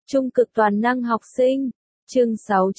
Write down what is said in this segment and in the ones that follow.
Trung cực toàn năng học sinh. Chương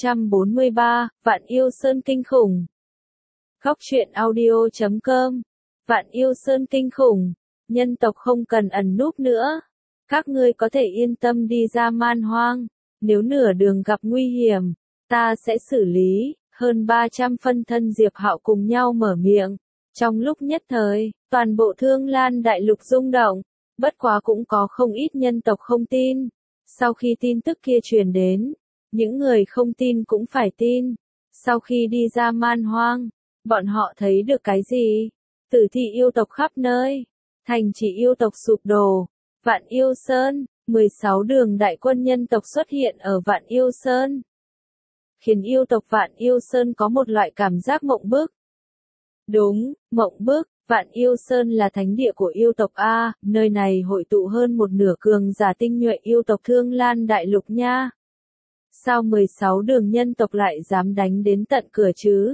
643, Vạn Yêu Sơn kinh khủng. Góc truyện audio.com. Vạn Yêu Sơn kinh khủng. Nhân tộc không cần ẩn núp nữa. Các ngươi có thể yên tâm đi ra man hoang. Nếu nửa đường gặp nguy hiểm, ta sẽ xử lý. Hơn 300 phân thân Diệp Hạo cùng nhau mở miệng. Trong lúc nhất thời, toàn bộ Thương Lan đại lục rung động. Bất quá cũng có không ít nhân tộc không tin. Sau khi tin tức kia truyền đến, những người không tin cũng phải tin. Sau khi đi ra man hoang, bọn họ thấy được cái gì? Tử thị yêu tộc khắp nơi, thành trì yêu tộc sụp đổ, Vạn Yêu Sơn, 16 đường đại quân nhân tộc xuất hiện ở Vạn Yêu Sơn. Khiến yêu tộc Vạn Yêu Sơn có một loại cảm giác mộng bức. Đúng, mộng bức. Vạn Yêu Sơn là thánh địa của yêu tộc A, nơi này hội tụ hơn một nửa cường giả tinh nhuệ yêu tộc Thương Lan đại lục nha. Sao 16 đường nhân tộc lại dám đánh đến tận cửa chứ?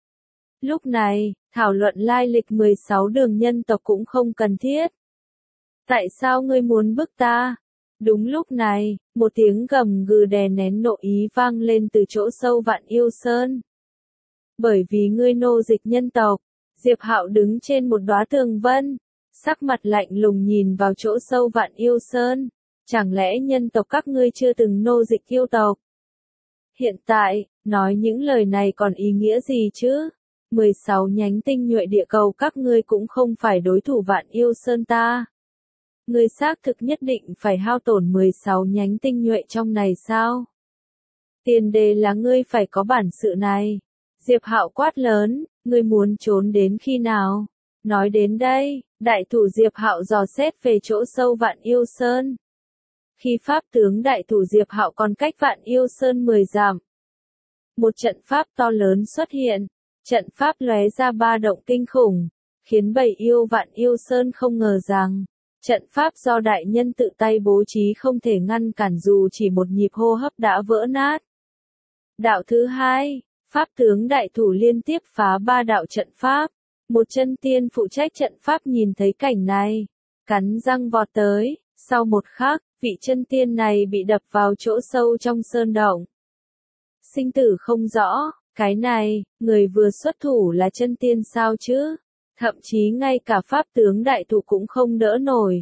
Lúc này, thảo luận lai lịch 16 đường nhân tộc cũng không cần thiết. Tại sao ngươi muốn bức ta? Đúng lúc này, một tiếng gầm gừ đè nén nội ý vang lên từ chỗ sâu Vạn Yêu Sơn. Bởi vì ngươi nô dịch nhân tộc. Diệp Hạo đứng trên một đóa tường vân, sắc mặt lạnh lùng nhìn vào chỗ sâu Vạn Yêu Sơn. Chẳng lẽ nhân tộc các ngươi chưa từng nô dịch yêu tộc? Hiện tại, nói những lời này còn ý nghĩa gì chứ? 16 nhánh tinh nhuệ địa cầu các ngươi cũng không phải đối thủ Vạn Yêu Sơn ta. Ngươi xác thực nhất định phải hao tổn 16 nhánh tinh nhuệ trong này sao? Tiền đề là ngươi phải có bản sự này. Diệp Hạo quát lớn, ngươi muốn trốn đến khi nào? Nói đến đây, đại thủ Diệp Hạo dò xét về chỗ sâu Vạn Yêu Sơn. Khi pháp tướng đại thủ Diệp Hạo còn cách Vạn Yêu Sơn 10 dặm. Một trận pháp to lớn xuất hiện, trận pháp lóe ra ba động kinh khủng, khiến bầy yêu Vạn Yêu Sơn không ngờ rằng, trận pháp do đại nhân tự tay bố trí không thể ngăn cản dù chỉ một nhịp hô hấp đã vỡ nát. Đạo thứ hai. Pháp tướng đại thủ liên tiếp phá ba đạo trận pháp. Một chân tiên phụ trách trận pháp nhìn thấy cảnh này, cắn răng vọt tới, sau một khắc, vị chân tiên này bị đập vào chỗ sâu trong sơn động. Sinh tử không rõ, cái này, người vừa xuất thủ là chân tiên sao chứ? Thậm chí ngay cả pháp tướng đại thủ cũng không đỡ nổi.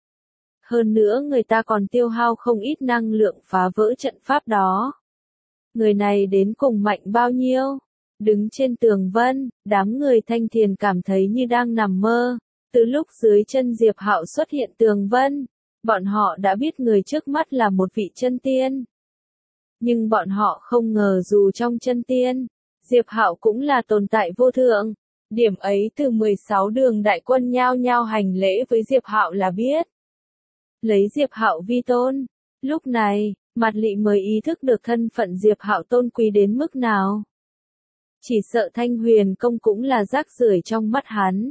Hơn nữa người ta còn tiêu hao không ít năng lượng phá vỡ trận pháp đó. Người này đến cùng mạnh bao nhiêu? Đứng trên tường vân, đám người thanh thiền cảm thấy như đang nằm mơ. Từ lúc dưới chân Diệp Hạo xuất hiện tường vân, bọn họ đã biết người trước mắt là một vị chân tiên. Nhưng bọn họ không ngờ dù trong chân tiên, Diệp Hạo cũng là tồn tại vô thượng. Điểm ấy từ 16 đường đại quân nhao nhao hành lễ với Diệp Hạo là biết. Lấy Diệp Hạo vi tôn. Lúc này, Mạt Lị mới ý thức được thân phận Diệp Hạo tôn quý đến mức nào. Chỉ sợ Thanh Huyền công cũng là rác rưởi trong mắt hắn.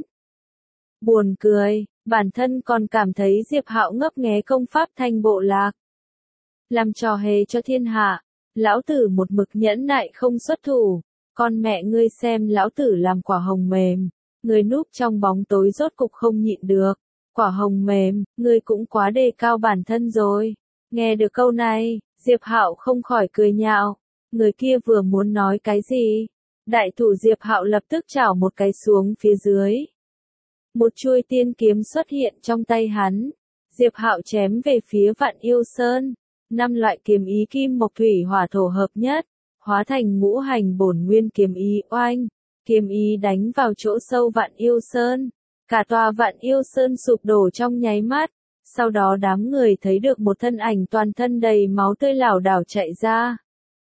Buồn cười, bản thân còn cảm thấy Diệp Hạo ngấp nghé công pháp Thanh Bộ Lạc. Làm trò hề cho thiên hạ, lão tử một mực nhẫn nại không xuất thủ, con mẹ ngươi xem lão tử làm quả hồng mềm, người núp trong bóng tối rốt cục không nhịn được, quả hồng mềm, ngươi cũng quá đề cao bản thân rồi. Nghe được câu này, Diệp Hạo không khỏi cười nhạo, người kia vừa muốn nói cái gì? Đại thủ Diệp Hạo lập tức chảo một cái xuống phía dưới. Một chuôi tiên kiếm xuất hiện trong tay hắn. Diệp Hạo chém về phía Vạn Yêu Sơn. 5 loại kiếm ý kim mộc thủy hỏa thổ hợp nhất, hóa thành ngũ hành bổn nguyên kiếm ý oanh. Kiếm ý đánh vào chỗ sâu Vạn Yêu Sơn. Cả tòa Vạn Yêu Sơn sụp đổ trong nháy mắt. Sau đó đám người thấy được một thân ảnh toàn thân đầy máu tươi lảo đảo chạy ra.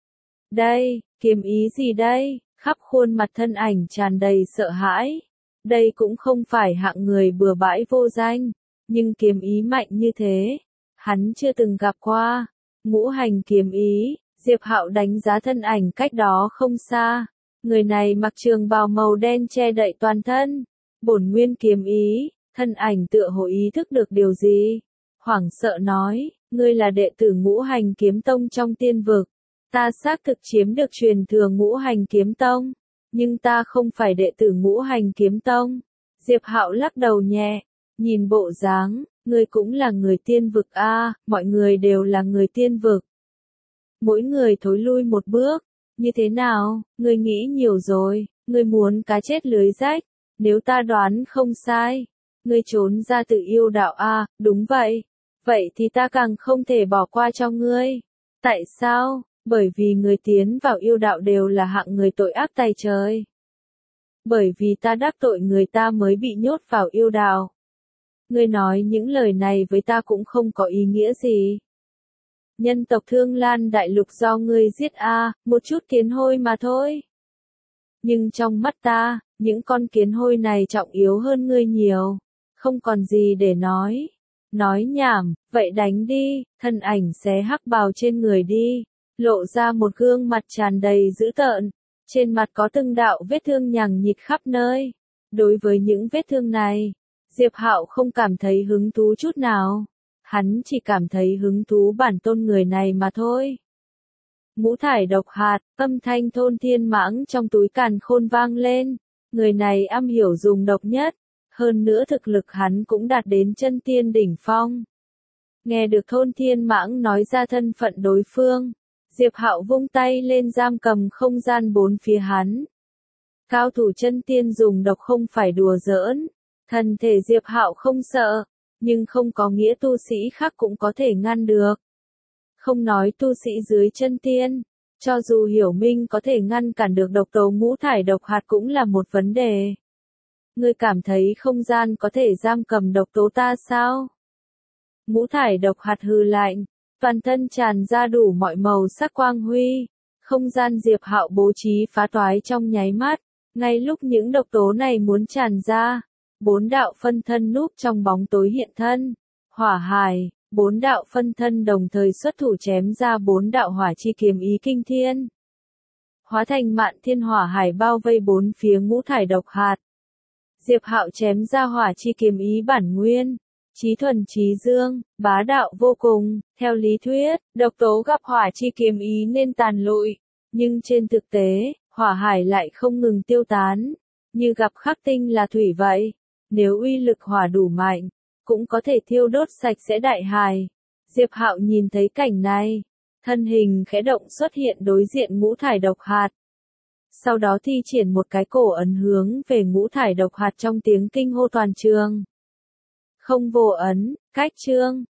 Đây, kiếm ý gì đây? Khắp khuôn mặt thân ảnh tràn đầy sợ hãi. Đây cũng không phải hạng người bừa bãi vô danh, nhưng kiếm ý mạnh như thế, hắn chưa từng gặp qua. Ngũ hành kiếm ý, Diệp Hạo đánh giá thân ảnh cách đó không xa. Người này mặc trường bào màu đen che đậy toàn thân. Bổn nguyên kiếm ý, thân ảnh tựa hồ ý thức được điều gì. Hoảng sợ nói, ngươi là đệ tử Ngũ Hành Kiếm Tông trong tiên vực. Ta xác thực chiếm được truyền thừa Ngũ Hành Kiếm Tông, nhưng ta không phải đệ tử Ngũ Hành Kiếm Tông. Diệp Hạo lắc đầu nhẹ, nhìn bộ dáng, ngươi cũng là người tiên vực a, mọi người đều là người tiên vực, Mỗi người thối lui một bước. Như thế nào, ngươi nghĩ nhiều rồi, ngươi muốn cá chết lưới rách, nếu ta đoán không sai. Ngươi trốn ra tự yêu đạo à, đúng vậy. Vậy thì ta càng không thể bỏ qua cho ngươi. Tại sao? Bởi vì người tiến vào yêu đạo đều là hạng người tội ác tày trời. Bởi vì ta đắc tội người ta mới bị nhốt vào yêu đạo. Ngươi nói những lời này với ta cũng không có ý nghĩa gì. Nhân tộc Thương Lan Đại Lục do ngươi giết à, một chút kiến hôi mà thôi. Nhưng trong mắt ta, những con kiến hôi này trọng yếu hơn ngươi nhiều. Không còn gì để nói. Nói nhảm, vậy đánh đi, thân ảnh xé hắc bào trên người đi, lộ ra một gương mặt tràn đầy dữ tợn. Trên mặt có từng đạo vết thương nhằng nhịt khắp nơi. Đối với những vết thương này, Diệp Hạo không cảm thấy hứng thú chút nào. Hắn chỉ cảm thấy hứng thú bản tôn người này mà thôi. Ngũ thải độc hạt, âm thanh thôn thiên mãng trong túi càn khôn vang lên. Người này am hiểu dùng độc nhất. Hơn nữa thực lực hắn cũng đạt đến chân tiên đỉnh phong. Nghe được thôn thiên mãng nói ra thân phận đối phương. Diệp Hạo vung tay lên giam cầm không gian bốn phía hắn. Cao thủ chân tiên dùng độc không phải đùa giỡn. Thân thể Diệp Hạo không sợ, nhưng không có nghĩa tu sĩ khác cũng có thể ngăn được. Không nói tu sĩ dưới chân tiên, cho dù hiểu minh có thể ngăn cản được độc tố ngũ thải độc hạt cũng là một vấn đề. Ngươi cảm thấy không gian có thể giam cầm độc tố ta sao? Ngũ thải độc hạt hừ lạnh, toàn thân tràn ra đủ mọi màu sắc quang huy. Không gian Diệp Hạo bố trí phá toái trong nháy mắt, ngay lúc những độc tố này muốn tràn ra. 4 đạo phân thân núp trong bóng tối hiện thân. Hỏa hải, 4 đạo phân thân đồng thời xuất thủ chém ra 4 đạo hỏa chi kiếm ý kinh thiên. Hóa thành mạn thiên hỏa hải bao vây 4 phía ngũ thải độc hạt. Diệp Hạo chém ra hỏa chi kiếm ý bản nguyên. Chí thuần chí dương, bá đạo vô cùng. Theo lý thuyết, độc tố gặp hỏa chi kiếm ý nên tàn lụi. Nhưng trên thực tế, hỏa hải lại không ngừng tiêu tán. Như gặp khắc tinh là thủy vậy. Nếu uy lực hỏa đủ mạnh, cũng có thể thiêu đốt sạch sẽ đại hải. Diệp Hạo nhìn thấy cảnh này, thân hình khẽ động xuất hiện đối diện ngũ thải độc hạt. Sau đó thi triển một cái cổ ấn hướng về ngũ thải độc hạt trong tiếng kinh hô toàn trường. Không vô ấn, cách chương.